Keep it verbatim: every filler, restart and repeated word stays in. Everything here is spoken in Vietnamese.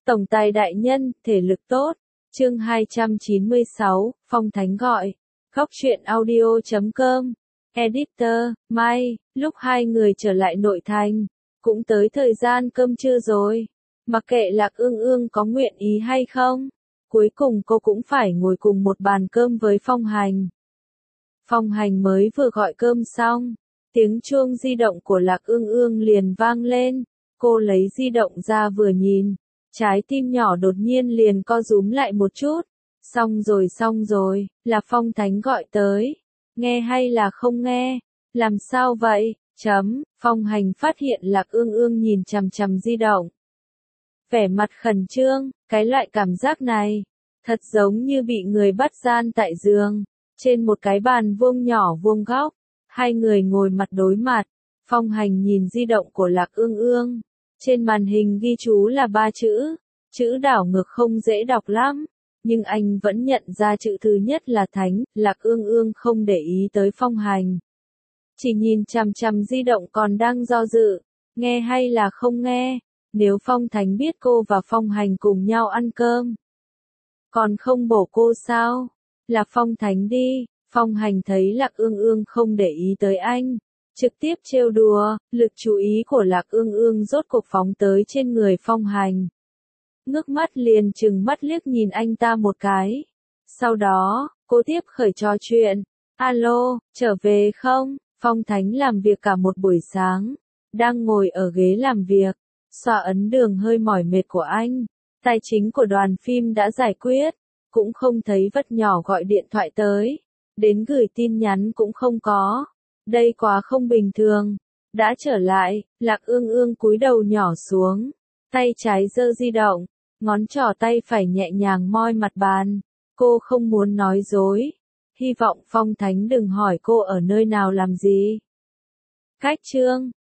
Tổng tài đại nhân, thể lực tốt. Chương hai trăm chín mươi sáu, Phong Thánh gọi. Góc truyện audio chấm com. Editor, Mai, lúc hai người trở lại nội thành, cũng tới thời gian cơm trưa rồi. Mặc kệ Lạc Ương Ương có nguyện ý hay không, cuối cùng cô cũng phải ngồi cùng một bàn cơm với Phong Hành. Phong Hành mới vừa gọi cơm xong, tiếng chuông di động của Lạc Ương Ương liền vang lên. Cô lấy di động ra vừa nhìn, trái tim nhỏ đột nhiên liền co rúm lại một chút. Xong rồi xong rồi, là Phong Thánh gọi tới. Nghe hay là không nghe? Làm sao vậy? Chấm, Phong Hành phát hiện Lạc Ương Ương nhìn chằm chằm di động. Vẻ mặt khẩn trương, cái loại cảm giác này, thật giống như bị người bắt gian tại giường, trên một cái bàn vuông nhỏ vuông góc. Hai người ngồi mặt đối mặt, Phong Hành nhìn di động của Lạc Ương Ương. Trên màn hình ghi chú là ba chữ, chữ đảo ngược không dễ đọc lắm, nhưng anh vẫn nhận ra chữ thứ nhất là Thánh. Lạc Ương Ương không để ý tới Phong Hành, chỉ nhìn chằm chằm di động còn đang do dự, nghe hay là không nghe. Nếu Phong Thánh biết cô và Phong Hành cùng nhau ăn cơm, còn không bổ cô sao? Là Phong Thánh đi. Phong Hành thấy Lạc Ương Ương không để ý tới anh, trực tiếp trêu đùa, lực chú ý của Lạc Ương Ương rốt cuộc phóng tới trên người Phong Hành. Ngước mắt liền trừng mắt liếc nhìn anh ta một cái. Sau đó, cô tiếp khởi trò chuyện. Alo, trở về không? Phong Thánh làm việc cả một buổi sáng, đang ngồi ở ghế làm việc, xoa ấn đường hơi mỏi mệt của anh. Tài chính của đoàn phim đã giải quyết, cũng không thấy Vất nhỏ gọi điện thoại tới, đến gửi tin nhắn cũng không có. Đây quá không bình thường. Đã trở lại, Lạc Ương Ương cúi đầu nhỏ xuống, tay trái giơ di động, ngón trỏ tay phải nhẹ nhàng moi mặt bàn. Cô không muốn nói dối, hy vọng Phong Thánh đừng hỏi cô ở nơi nào làm gì. Cách chương